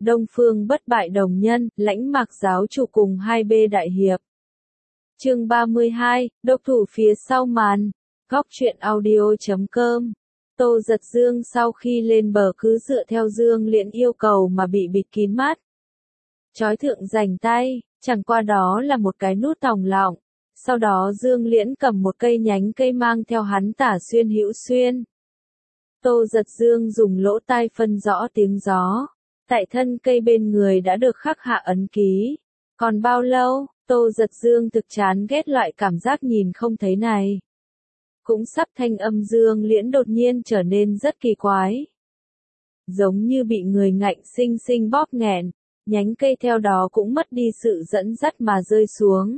Đông Phương bất bại đồng nhân, Lãnh Mạc giáo chủ cùng 2B đại hiệp. Chương 32, độc thủ phía sau màn. Góc truyện audio.com. Tô Giật Dương sau khi lên bờ cứ dựa theo Dương Liễn yêu cầu mà bị bịt kín mắt. Chói thượng rành tay, chẳng qua đó là một cái nút thòng lọng. Sau đó Dương Liễn cầm một cây nhánh cây mang theo hắn tả xuyên hữu xuyên. Tô Giật Dương dùng lỗ tai phân rõ tiếng gió. Tại thân cây bên người đã được khắc hạ ấn ký. Còn bao lâu, Tô Giật Dương thực chán ghét loại cảm giác nhìn không thấy này. Cũng sắp thanh âm Dương Liễn đột nhiên trở nên rất kỳ quái. Giống như bị người ngạnh sinh sinh bóp nghẹn, nhánh cây theo đó cũng mất đi sự dẫn dắt mà rơi xuống.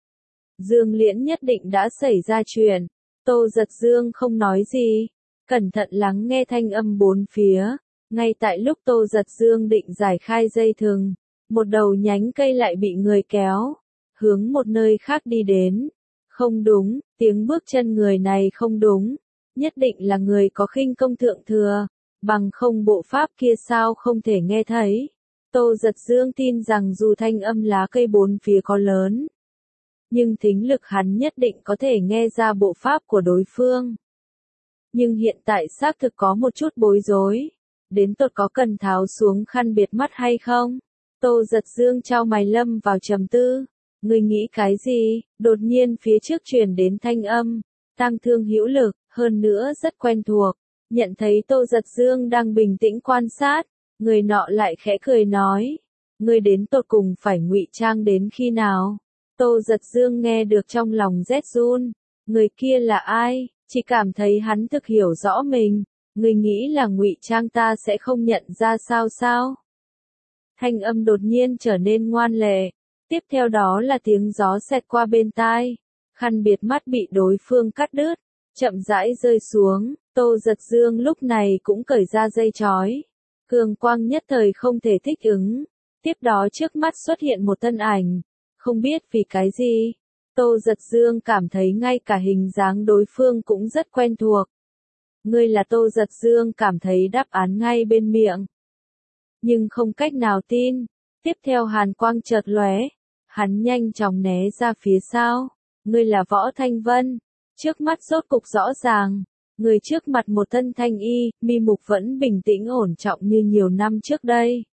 Dương Liễn nhất định đã xảy ra chuyện. Tô Giật Dương không nói gì, cẩn thận lắng nghe thanh âm bốn phía. Ngay tại lúc Tô Giật Dương định giải khai dây thừng, một đầu nhánh cây lại bị người kéo, hướng một nơi khác đi đến. Không đúng, tiếng bước chân người này không đúng, nhất định là người có khinh công thượng thừa, bằng không bộ pháp kia sao không thể nghe thấy. Tô Giật Dương tin rằng dù thanh âm lá cây bốn phía có lớn, nhưng thính lực hắn nhất định có thể nghe ra bộ pháp của đối phương. Nhưng hiện tại xác thực có một chút bối rối. Đến tột có cần tháo xuống khăn biệt mắt hay không? Tô Giật Dương chau mày lâm vào trầm tư. Người nghĩ cái gì? Đột nhiên phía trước truyền đến thanh âm. Tang Thương hữu lực, hơn nữa rất quen thuộc. Nhận thấy Tô Giật Dương đang bình tĩnh quan sát. Người nọ lại khẽ cười nói. Người đến tột cùng phải ngụy trang đến khi nào? Tô Giật Dương nghe được trong lòng rét run. Người kia là ai? Chỉ cảm thấy hắn thực hiểu rõ mình. Người nghĩ là ngụy trang ta sẽ không nhận ra sao? Thanh âm đột nhiên trở nên ngoan lệ. Tiếp theo đó là tiếng gió xẹt qua bên tai. Khăn biệt mắt bị đối phương cắt đứt, chậm rãi rơi xuống. Tô Giật Dương lúc này cũng cởi ra dây chói. Cường quang nhất thời không thể thích ứng. Tiếp đó trước mắt xuất hiện một thân ảnh. Không biết vì cái gì, Tô Giật Dương cảm thấy ngay cả hình dáng đối phương cũng rất quen thuộc. Ngươi là Tô Giật Dương cảm thấy đáp án ngay bên miệng. Nhưng không cách nào tin. Tiếp theo hàn quang chợt lóe. Hắn nhanh chóng né ra phía sau. Ngươi là Võ Thanh Vân. Trước mắt rốt cục rõ ràng. Người trước mặt một thân thanh y, mi mục vẫn bình tĩnh ổn trọng như nhiều năm trước đây.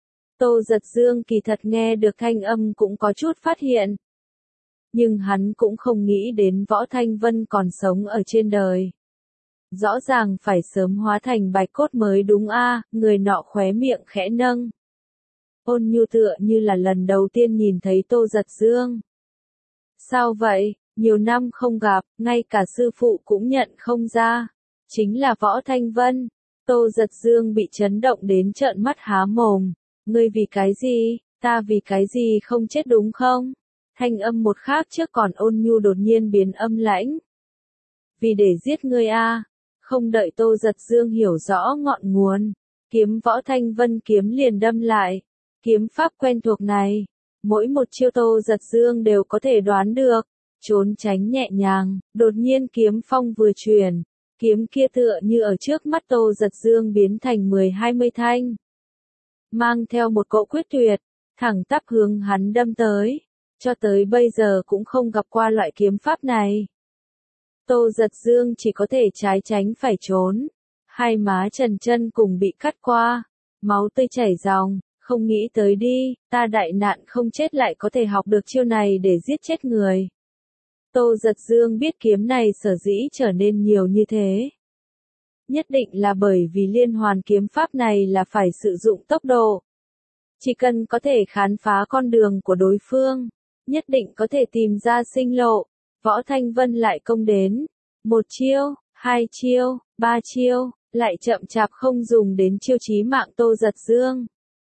Tô Giật Dương kỳ thật nghe được thanh âm cũng có chút phát hiện. Nhưng hắn cũng không nghĩ đến Võ Thanh Vân còn sống ở trên đời. Rõ ràng phải sớm hóa thành bạch cốt mới đúng a. Người nọ khóe miệng khẽ nâng. Ôn nhu tựa như là lần đầu tiên nhìn thấy Tô Giật Dương. Sao vậy, nhiều năm không gặp, ngay cả sư phụ cũng nhận không ra. Chính là Võ Thanh Vân. Tô Giật Dương bị chấn động đến trợn mắt há mồm. Ngươi vì cái gì, ta vì cái gì không chết đúng không? Thanh âm một khác trước còn ôn nhu đột nhiên biến âm lãnh. Vì để giết ngươi a. Không đợi Tô Giật Dương hiểu rõ ngọn nguồn, kiếm Võ Thanh Vân kiếm liền đâm lại. Kiếm pháp quen thuộc này, mỗi một chiêu Tô Giật Dương đều có thể đoán được, trốn tránh nhẹ nhàng, đột nhiên kiếm phong vừa chuyển, kiếm kia tựa như ở trước mắt Tô Giật Dương biến thành 10-20 thanh. Mang theo một cỗ quyết tuyệt, thẳng tắp hướng hắn đâm tới, cho tới bây giờ cũng không gặp qua loại kiếm pháp này. Tô Giật Dương chỉ có thể trái tránh phải trốn, hai má trần chân cùng bị cắt qua, máu tươi chảy ròng, không nghĩ tới đi, ta đại nạn không chết lại có thể học được chiêu này để giết chết người. Tô Giật Dương biết kiếm này sở dĩ trở nên nhiều như thế. Nhất định là bởi vì liên hoàn kiếm pháp này là phải sử dụng tốc độ. Chỉ cần có thể khám phá con đường của đối phương, nhất định có thể tìm ra sinh lộ. Võ Thanh Vân lại công đến. Một chiêu, hai chiêu, ba chiêu, lại chậm chạp không dùng đến chiêu chí mạng Tô Giật Dương.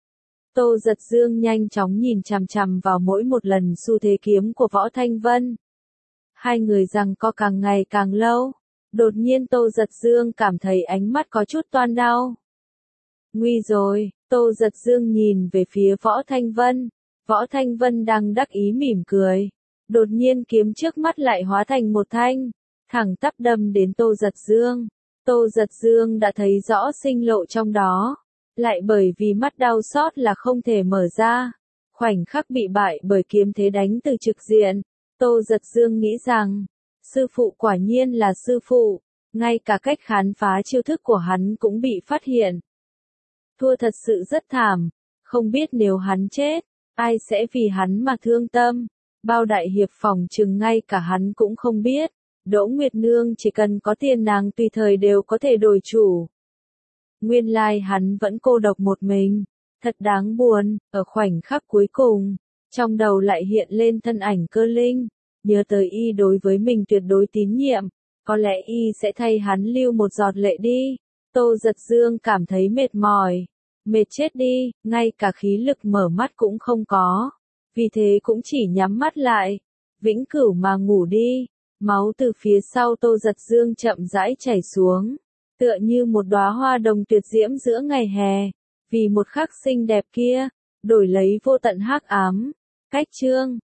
Tô Giật Dương nhanh chóng nhìn chằm chằm vào mỗi một lần xu thế kiếm của Võ Thanh Vân. Hai người giằng co càng ngày càng lâu. Đột nhiên Tô Giật Dương cảm thấy ánh mắt có chút toan đau. Nguy rồi, Tô Giật Dương nhìn về phía Võ Thanh Vân. Võ Thanh Vân đang đắc ý mỉm cười. Đột nhiên kiếm trước mắt lại hóa thành một thanh, thẳng tắp đâm đến Tô Giật Dương. Tô Giật Dương đã thấy rõ sinh lộ trong đó. lại bởi vì mắt đau xót là không thể mở ra. Khoảnh khắc bị bại bởi kiếm thế đánh từ trực diện, Tô Giật Dương nghĩ rằng, sư phụ quả nhiên là sư phụ, ngay cả cách khám phá chiêu thức của hắn cũng bị phát hiện. Thua thật sự rất thảm, không biết nếu hắn chết, ai sẽ vì hắn mà thương tâm. Bao đại hiệp phòng chừng ngay cả hắn cũng không biết, Đỗ Nguyệt Nương chỉ cần có tiền nàng tùy thời đều có thể đổi chủ. Nguyên lai hắn vẫn cô độc một mình, thật đáng buồn, ở khoảnh khắc cuối cùng, trong đầu lại hiện lên thân ảnh Cơ Linh, nhớ tới y đối với mình tuyệt đối tín nhiệm, có lẽ y sẽ thay hắn lưu một giọt lệ đi. Tô Giật Dương cảm thấy mệt mỏi, mệt chết đi, ngay cả khí lực mở mắt cũng không có, vì thế cũng chỉ nhắm mắt lại, vĩnh cửu mà ngủ đi. Máu từ phía sau Tô Giật Dương chậm rãi chảy xuống, tựa như một đóa hoa đồng tuyệt diễm giữa ngày hè, vì một khắc xinh đẹp kia, đổi lấy vô tận hắc ám. Cách chương